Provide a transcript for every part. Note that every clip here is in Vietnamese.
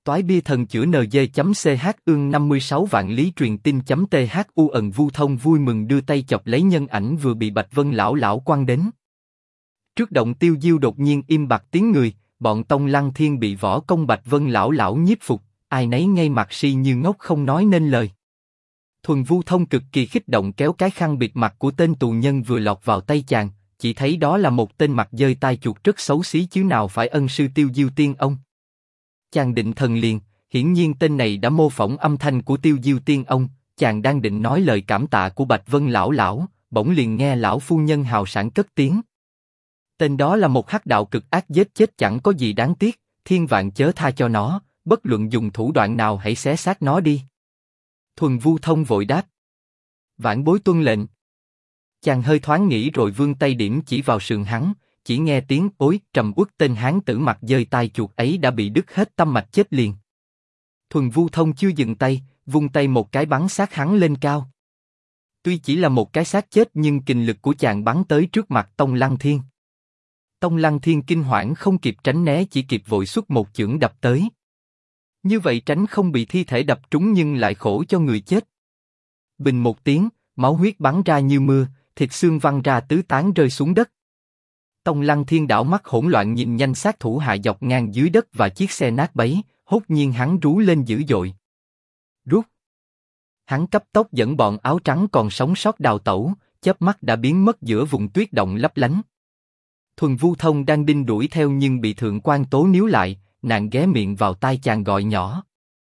Toái bia thần chữa NG.ch ương 56 vạn lý truyền tin.thu ẩn Vu Thông vui mừng đưa tay chọc lấy nhân ảnh vừa bị Bạch Vân lão lão quăng đến. Trước động Tiêu Diêu đột nhiên im bặt tiếng người, bọn Tông Lăng Thiên bị võ công Bạch Vân lão lão nhiếp phục, ai nấy ngay mặt si như ngốc không nói nên lời. Thuần Vu Thông cực kỳ kích động kéo cái khăn bịt mặt của tên tù nhân vừa lọt vào tay chàng, chỉ thấy đó là một tên mặt dơi tai chuột rất xấu xí chứ nào phải ân sư Tiêu Diêu tiên ông. Chàng định thần liền, hiển nhiên tên này đã mô phỏng âm thanh của Tiêu Diêu tiên ông, chàng đang định nói lời cảm tạ của Bạch Vân lão lão, bỗng liền nghe lão phu nhân hào sảng cất tiếng. Tên đó là một hắc đạo cực ác giết chết chẳng có gì đáng tiếc, thiên vạn chớ tha cho nó, bất luận dùng thủ đoạn nào hãy xé xác nó đi. Thuần Vu Thông vội đáp. Vãn bối tuân lệnh. Chàng hơi thoáng nghĩ rồi vươn tay điểm chỉ vào sườn hắn, chỉ nghe tiếng ối trầm uất, tên hán tử mặt dơi tai chuột ấy đã bị đứt hết tâm mạch chết liền. Thuần Vu Thông chưa dừng tay, vung tay một cái bắn xác hắn lên cao. Tuy chỉ là một cái xác chết nhưng kình lực của chàng bắn tới trước mặt Tông Lăng Thiên. Tông Lăng Thiên kinh hoảng không kịp tránh né, chỉ kịp vội xuất một chưởng đập tới. Như vậy tránh không bị thi thể đập trúng nhưng lại khổ cho người chết. Bình một tiếng, máu huyết bắn ra như mưa, thịt xương văng ra tứ tán rơi xuống đất. Tông Lăng Thiên đảo mắt hỗn loạn nhìn nhanh sát thủ hạ dọc ngang dưới đất và chiếc xe nát bấy, hốt nhiên hắn rú lên dữ dội. Rút! Hắn cấp tốc dẫn bọn áo trắng còn sống sót đào tẩu, chớp mắt đã biến mất giữa vùng tuyết động lấp lánh. Thuần Vu Thông đang đinh đuổi theo nhưng bị Thượng quan Tố níu lại, nàng ghé miệng vào tai chàng gọi nhỏ.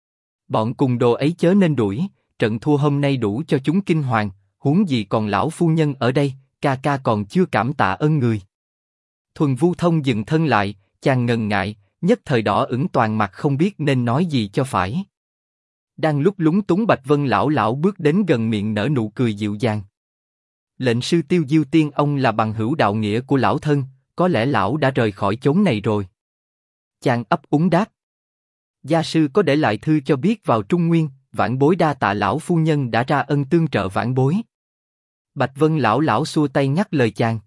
Bọn cùng đồ ấy chớ nên đuổi, trận thua hôm nay đủ cho chúng kinh hoàng, huống gì còn lão phu nhân ở đây, ca ca còn chưa cảm tạ ơn người. Thuần Vu Thông dừng thân lại, chàng ngần ngại, nhất thời đỏ ửng toàn mặt không biết nên nói gì cho phải. Đang lúc lúng túng Bạch Vân lão lão bước đến gần miệng nở nụ cười dịu dàng. Lệnh sư Tiêu Diêu tiên ông là bằng hữu đạo nghĩa của lão thân, có lẽ lão đã rời khỏi chốn này rồi. Chàng ấp úng đáp. Gia sư có để lại thư cho biết vào Trung Nguyên, vãn bối đa tạ lão phu nhân đã ra ân tương trợ vãn bối. Bạch Vân lão lão xua tay ngắt lời chàng.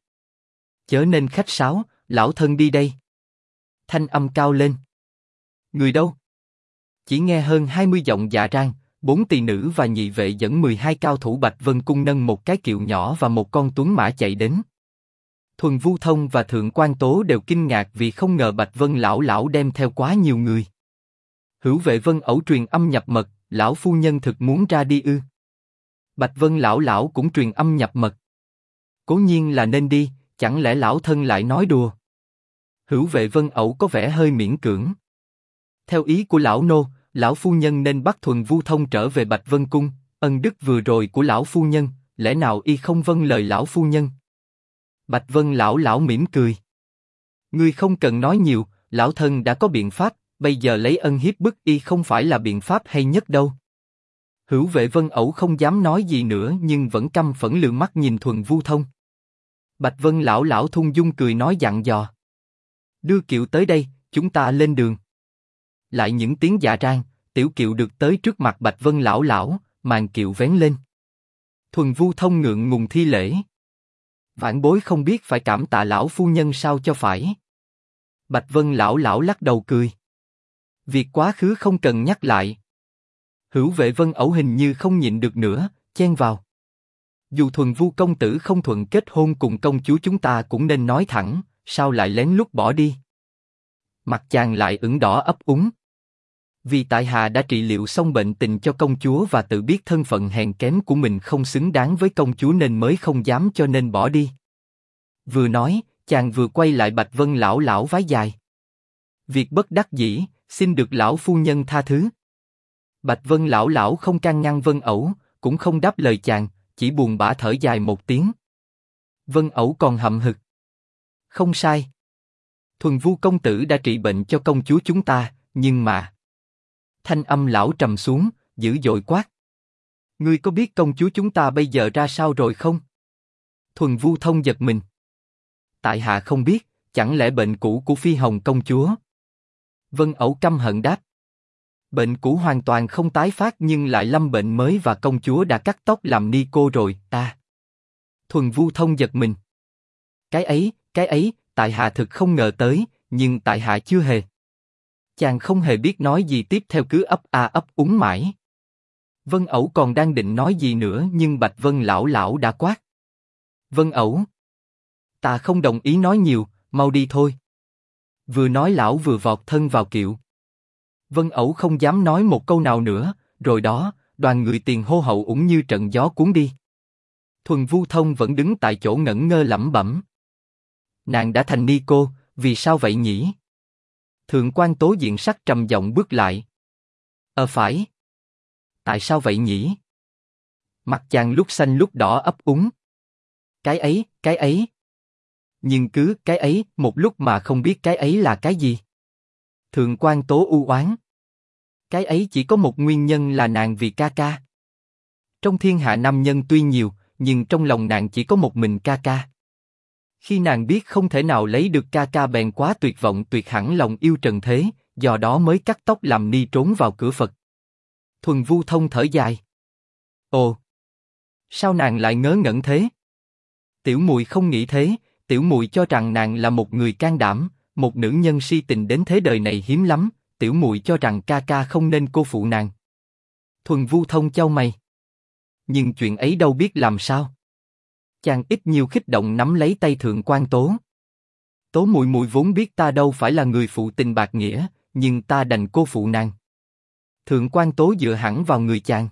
Chớ nên khách sáo, lão thân đi đây. Thanh âm cao lên. Người đâu? Chỉ nghe hơn 20 giọng dạ rang, 4 tỳ nữ và nhị vệ dẫn 12 cao thủ Bạch Vân cung nâng một cái kiệu nhỏ và một con tuấn mã chạy đến. Thuần Vu Thông và Thượng quan Tố đều kinh ngạc vì không ngờ Bạch Vân lão lão đem theo quá nhiều người. Hữu vệ Vân ẩu truyền âm nhập mật, lão phu nhân thực muốn ra đi ư? Bạch Vân lão lão cũng truyền âm nhập mật. Cố nhiên là nên đi, chẳng lẽ lão thân lại nói đùa? Hữu vệ Vân ẩu có vẻ hơi miễn cưỡng. Theo ý của lão nô, lão phu nhân nên bắt Thuần Vu Thông trở về Bạch Vân cung, ân đức vừa rồi của lão phu nhân, lẽ nào y không vâng lời lão phu nhân? Bạch Vân lão lão mỉm cười. Ngươi không cần nói nhiều, lão thân đã có biện pháp, bây giờ lấy ân hiếp bức y không phải là biện pháp hay nhất đâu. Hữu vệ Vân ẩu không dám nói gì nữa nhưng vẫn căm phẫn lườm mắt nhìn Thuần Vu Thông. Bạch Vân lão lão thung dung cười nói dặn dò. Đưa kiệu tới đây, chúng ta lên đường. Lại những tiếng dạ rang, tiểu kiệu được tới trước mặt Bạch Vân lão lão, màn kiệu vén lên. Thuần Vu Thông ngượng ngùng thi lễ. Vãn bối không biết phải cảm tạ lão phu nhân sao cho phải. Bạch Vân lão lão lắc đầu cười. Việc quá khứ không cần nhắc lại. Hữu vệ Vân ẩu hình như không nhịn được nữa, chen vào. Dù Thuần Vu công tử không thuận kết hôn cùng công chúa chúng ta cũng nên nói thẳng, sao lại lén lút bỏ đi? Mặt chàng lại ửng đỏ ấp úng. Vì tại hạ đã trị liệu xong bệnh tình cho công chúa và tự biết thân phận hèn kém của mình không xứng đáng với công chúa nên mới không dám cho nên bỏ đi. Vừa nói, chàng vừa quay lại Bạch Vân lão lão vái dài. Việc bất đắc dĩ, xin được lão phu nhân tha thứ. Bạch Vân lão lão không can ngăn Vân ẩu, cũng không đáp lời chàng, chỉ buồn bã thở dài một tiếng. Vân ẩu còn hậm hực. Không sai. Thuần Vu công tử đã trị bệnh cho công chúa chúng ta, nhưng mà... Thanh âm lão trầm xuống, dữ dội quát. Ngươi có biết công chúa chúng ta bây giờ ra sao rồi không? Thuần Vu Thông giật mình. Tại hạ không biết, chẳng lẽ bệnh cũ của Phi Hồng công chúa? Vân ẩu căm hận đáp. Bệnh cũ hoàn toàn không tái phát nhưng lại lâm bệnh mới và công chúa đã cắt tóc làm ni cô rồi, ta. Thuần Vu Thông giật mình. Cái ấy, tại hạ thực không ngờ tới, nhưng tại hạ chưa hề. Chàng không hề biết nói gì tiếp theo cứ ấp a ấp úng mãi. Vân Ẩu còn đang định nói gì nữa nhưng Bạch Vân lão lão đã quát. Vân Ẩu, ta không đồng ý nói nhiều, mau đi thôi. Vừa nói lão vừa vọt thân vào kiệu. Vân Ẩu không dám nói một câu nào nữa, rồi đó, đoàn người tiền hô hậu ủng như trận gió cuốn đi. Thuần Vu Thông vẫn đứng tại chỗ ngẩn ngơ lẩm bẩm. Nàng đã thành ni cô, vì sao vậy nhỉ? Thượng quan Tố diện sắc trầm giọng bước lại. Phải. Tại sao vậy nhỉ? Mặt chàng lúc xanh lúc đỏ ấp úng. Cái ấy. Nhưng cứ cái ấy một lúc mà không biết cái ấy là cái gì. Thượng quan Tố u oán. Cái ấy chỉ có một nguyên nhân là nàng vì ca ca. Trong thiên hạ nam nhân tuy nhiều, nhưng trong lòng nàng chỉ có một mình ca ca. Khi nàng biết không thể nào lấy được ca ca bèn quá tuyệt vọng tuyệt hẳn lòng yêu trần thế, do đó mới cắt tóc làm ni trốn vào cửa Phật. Thuần Vu Thông thở dài. Ồ, sao nàng lại ngớ ngẩn thế? Tiểu muội không nghĩ thế, tiểu muội cho rằng nàng là một người can đảm, một nữ nhân si tình đến thế đời này hiếm lắm, tiểu muội cho rằng ca ca không nên cô phụ nàng. Thuần Vu Thông chau mày. Nhưng chuyện ấy đâu biết làm sao. Chàng ít nhiều kích động nắm lấy tay Thượng quan Tố. Tố muội muội vốn biết ta đâu phải là người phụ tình bạc nghĩa, nhưng ta đành cô phụ nàng. Thượng quan Tố dựa hẳn vào người chàng.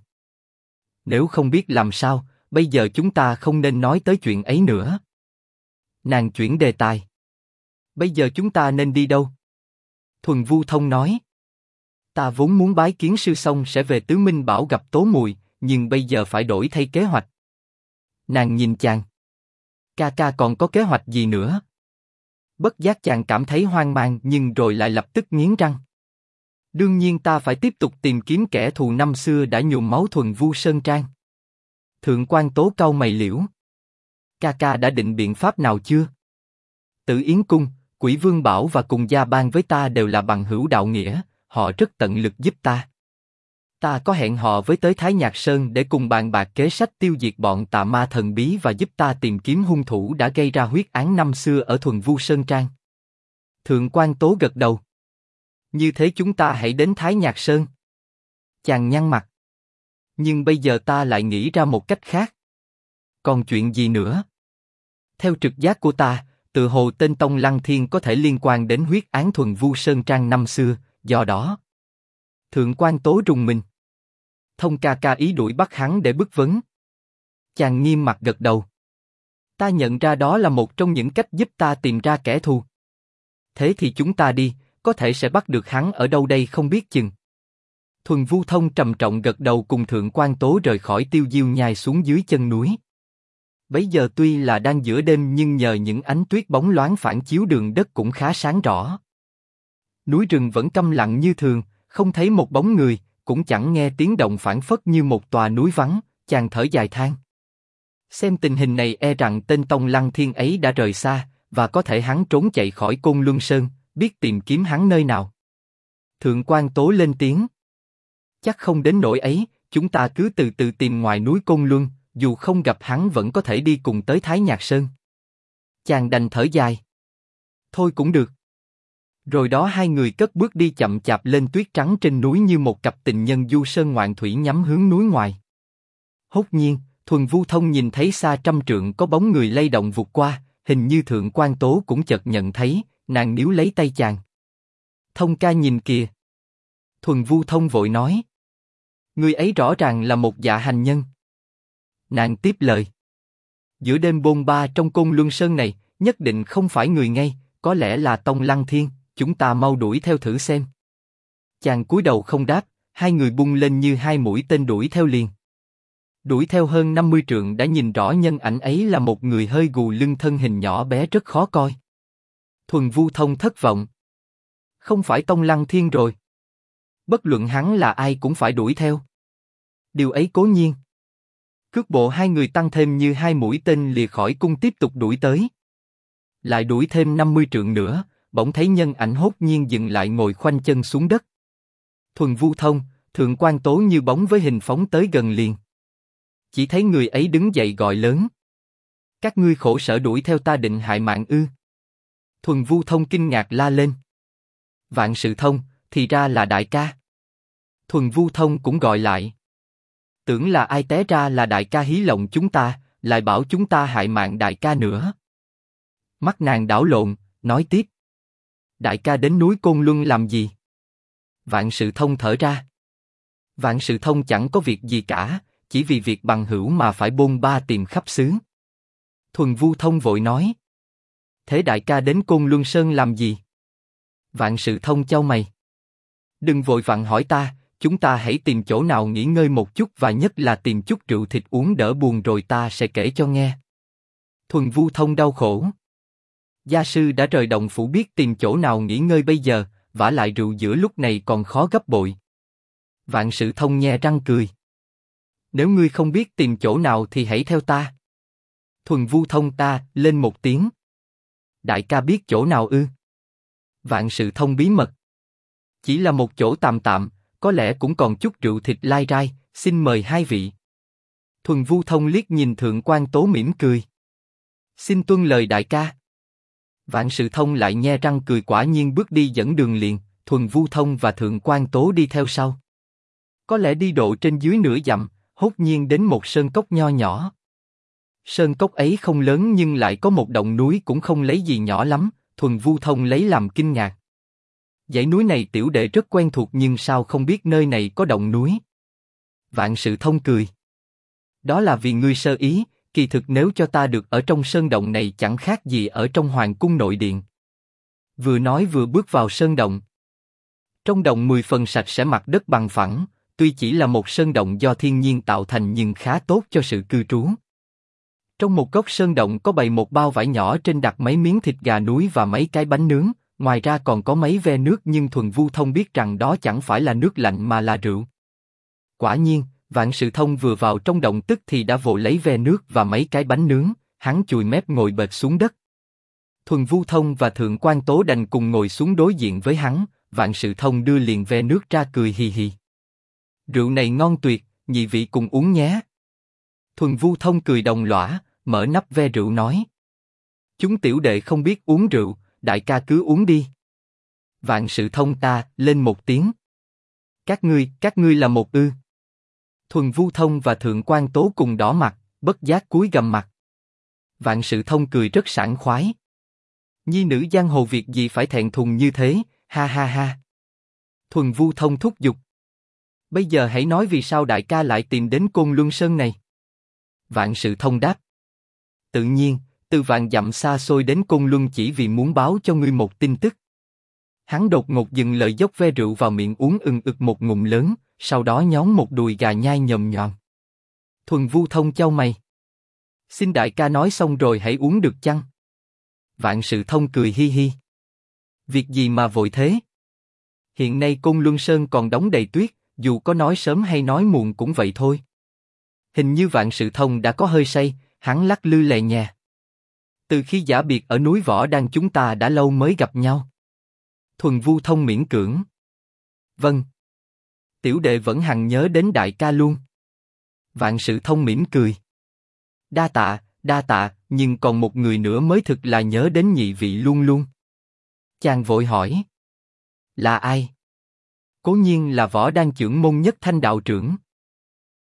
Nếu không biết làm sao, bây giờ chúng ta không nên nói tới chuyện ấy nữa. Nàng chuyển đề tài. Bây giờ chúng ta nên đi đâu? Thuần Vu Thông nói. Ta vốn muốn bái kiến sư xong sẽ về Tứ Minh Bảo gặp Tố muội, nhưng bây giờ phải đổi thay kế hoạch. Nàng nhìn chàng. Ca ca còn có kế hoạch gì nữa? Bất giác chàng cảm thấy hoang mang nhưng rồi lại lập tức nghiến răng. Đương nhiên ta phải tiếp tục tìm kiếm kẻ thù năm xưa đã nhuộm máu Thuần Vu Sơn Trang. Thượng quan Tố cau mày liễu. Ca ca đã định biện pháp nào chưa? Tử Yến Cung, Quỷ Vương Bảo và cùng gia bang với ta đều là bằng hữu đạo nghĩa, họ rất tận lực giúp ta. Ta có hẹn họ với tới Thái Nhạc Sơn để cùng bàn bạc kế sách tiêu diệt bọn tà ma thần bí và giúp ta tìm kiếm hung thủ đã gây ra huyết án năm xưa ở Thuần Vu Sơn Trang. Thượng quan Tố gật đầu. Như thế chúng ta hãy đến Thái Nhạc Sơn. Chàng nhăn mặt. Nhưng bây giờ ta lại nghĩ ra một cách khác. Còn chuyện gì nữa? Theo trực giác của ta, tự hồ tên Tông Lăng Thiên có thể liên quan đến huyết án Thuần Vu Sơn Trang năm xưa, do đó. Thượng quan Tố rùng mình. Thông ca ca ý đuổi bắt hắn để bức vấn. Chàng nghiêm mặt gật đầu. Ta nhận ra đó là một trong những cách giúp ta tìm ra kẻ thù. Thế thì chúng ta đi, có thể sẽ bắt được hắn ở đâu đây không biết chừng. Thuần Vu Thông trầm trọng gật đầu cùng Thượng quan Tố rời khỏi Tiêu Diêu Nhai xuống dưới chân núi. Bấy giờ tuy là đang giữa đêm nhưng nhờ những ánh tuyết bóng loáng phản chiếu đường đất cũng khá sáng rõ. Núi rừng vẫn câm lặng như thường, không thấy một bóng người, cũng chẳng nghe tiếng động phảng phất như một tòa núi vắng. Chàng thở dài than. Xem tình hình này e rằng tên Tông Lăng Thiên ấy đã rời xa, và có thể hắn trốn chạy khỏi Côn Luân Sơn, biết tìm kiếm hắn nơi nào. Thượng quan Tố lên tiếng. Chắc không đến nỗi ấy, chúng ta cứ từ từ tìm ngoài núi Côn Luân, dù không gặp hắn vẫn có thể đi cùng tới Thái Nhạc Sơn. Chàng đành thở dài. Thôi cũng được. Rồi đó hai người cất bước đi chậm chạp lên tuyết trắng trên núi như một cặp tình nhân du sơn ngoạn thủy nhắm hướng núi ngoài. Hốt nhiên, Thuần Vu Thông nhìn thấy xa trăm trượng có bóng người lay động vụt qua, hình như Thượng quan Tố cũng chợt nhận thấy, nàng níu lấy tay chàng. Thông ca nhìn kìa. Thuần Vu Thông vội nói. Người ấy rõ ràng là một dạ hành nhân. Nàng tiếp lời. Giữa đêm bôn ba trong Côn Luân Sơn này, nhất định không phải người ngay, có lẽ là Tông Lăng Thiên, chúng ta mau đuổi theo thử xem. Chàng cúi đầu không đáp, hai người bung lên như hai mũi tên đuổi theo liền. Đuổi theo hơn 50 trượng đã nhìn rõ nhân ảnh ấy là một người hơi gù lưng thân hình nhỏ bé rất khó coi. Thuần Vu Thông thất vọng. Không phải Tông Lăng Thiên rồi. Bất luận hắn là ai cũng phải đuổi theo. Điều ấy cố nhiên. Cước bộ hai người tăng thêm như hai mũi tên lìa khỏi cung tiếp tục đuổi tới. Lại đuổi thêm 50 trượng nữa, bỗng thấy nhân ảnh hốt nhiên dừng lại ngồi khoanh chân xuống đất. Thuần Vu Thông, Thượng quan Tố như bóng với hình phóng tới gần liền. Chỉ thấy người ấy đứng dậy gọi lớn. Các ngươi khổ sở đuổi theo ta định hại mạng ư? Thuần Vu Thông kinh ngạc la lên. Vạn Sự Thông, thì ra là đại ca. Thuần Vu Thông cũng gọi lại. Tưởng là ai té ra là đại ca hí lộng chúng ta, lại bảo chúng ta hại mạng đại ca nữa. Mắt nàng đảo lộn, nói tiếp. Đại ca đến núi Côn Luân làm gì? Vạn Sự Thông thở ra. Vạn Sự Thông chẳng có việc gì cả, chỉ vì việc bằng hữu mà phải bôn ba tìm khắp xứ. Thuần Vu Thông vội nói. Thế đại ca đến Côn Luân Sơn làm gì? Vạn Sự Thông chau mày. Đừng vội vặn hỏi ta, chúng ta hãy tìm chỗ nào nghỉ ngơi một chút và nhất là tìm chút rượu thịt uống đỡ buồn rồi ta sẽ kể cho nghe. Thuần Vu Thông đau khổ. Gia sư đã rời động phủ biết tìm chỗ nào nghỉ ngơi bây giờ, vả lại rượu giữa lúc này còn khó gấp bội. Vạn Sự Thông nhe răng cười. Nếu ngươi không biết tìm chỗ nào thì hãy theo ta. Thuần Vu Thông ta lên một tiếng. Đại ca biết chỗ nào ư? Vạn Sự Thông bí mật. Chỉ là một chỗ tạm tạm, có lẽ cũng còn chút rượu thịt lai rai, xin mời hai vị. Thuần Vu Thông liếc nhìn Thượng Quan Tố mỉm cười. Xin tuân lời đại ca. Vạn Sự Thông lại nhe răng cười quả nhiên bước đi dẫn đường liền, Thuần Vu Thông và Thượng Quan Tố đi theo sau. Có lẽ đi độ trên dưới nửa dặm, hốt nhiên đến một sơn cốc nho nhỏ. Sơn cốc ấy không lớn nhưng lại có một động núi cũng không lấy gì nhỏ lắm, Thuần Vu Thông lấy làm kinh ngạc. Dãy núi này tiểu đệ rất quen thuộc nhưng sao không biết nơi này có động núi? Vạn Sự Thông cười. Đó là vì ngươi sơ ý, kỳ thực nếu cho ta được ở trong sơn động này chẳng khác gì ở trong hoàng cung nội điện. Vừa nói vừa bước vào sơn động. Trong động 10 phần sạch sẽ, mặt đất bằng phẳng, tuy chỉ là một sơn động do thiên nhiên tạo thành nhưng khá tốt cho sự cư trú. Trong một góc sơn động có bày một bao vải nhỏ, trên đặt mấy miếng thịt gà núi và mấy cái bánh nướng, ngoài ra còn có mấy ve nước nhưng Thuần Vu Thông biết rằng đó chẳng phải là nước lạnh mà là rượu. Quả nhiên, Vạn Sự Thông vừa vào trong động tức thì đã vội lấy ve nước và mấy cái bánh nướng, hắn chùi mép ngồi bệt xuống đất. Thuần Vu Thông và Thượng Quan Tố đành cùng ngồi xuống đối diện với hắn, Vạn Sự Thông đưa liền ve nước ra cười hì hì. Rượu này ngon tuyệt, nhị vị cùng uống nhé. Thuần Vu Thông cười đồng lõa, mở nắp ve rượu nói. Chúng tiểu đệ không biết uống rượu, đại ca cứ uống đi. Vạn Sự Thông ta lên một tiếng. Các ngươi là một ư? Thuần Vu Thông và Thượng Quan Tố cùng đỏ mặt, bất giác cúi gằm mặt. Vạn Sự Thông cười rất sảng khoái. Nhi nữ giang hồ việc gì phải thẹn thùng như thế, ha ha ha. Thuần Vu Thông thúc giục. Bây giờ hãy nói vì sao đại ca lại tìm đến Côn Luân Sơn này. Vạn Sự Thông đáp. Tự nhiên, từ vạn dặm xa xôi đến Côn Luân chỉ vì muốn báo cho ngươi một tin tức. Hắn đột ngột dừng lời, dốc ve rượu vào miệng uống ừng ực một ngụm lớn, sau đó nhón một đùi gà nhai nhồm nhòm. Thuần Vu Thông chau mày. Xin đại ca nói xong rồi hãy uống được chăng? Vạn Sự Thông cười hi hi. Việc gì mà vội thế? Hiện nay Côn Luân Sơn còn đóng đầy tuyết, dù có nói sớm hay nói muộn cũng vậy thôi. Hình như Vạn Sự Thông đã có hơi say, hắn lắc lư lè nhè. Từ khi giả biệt ở núi Võ Đan chúng ta đã lâu mới gặp nhau. Thuần Vu Thông miễn cưỡng. Vâng. Tiểu đệ vẫn hằng nhớ đến đại ca luôn. Vạn Sự Thông mỉm cười. Đa tạ, nhưng còn một người nữa mới thực là nhớ đến nhị vị luôn luôn. Chàng vội hỏi. Là ai? Cố nhiên là Võ Đan trưởng môn Nhất Thanh đạo trưởng.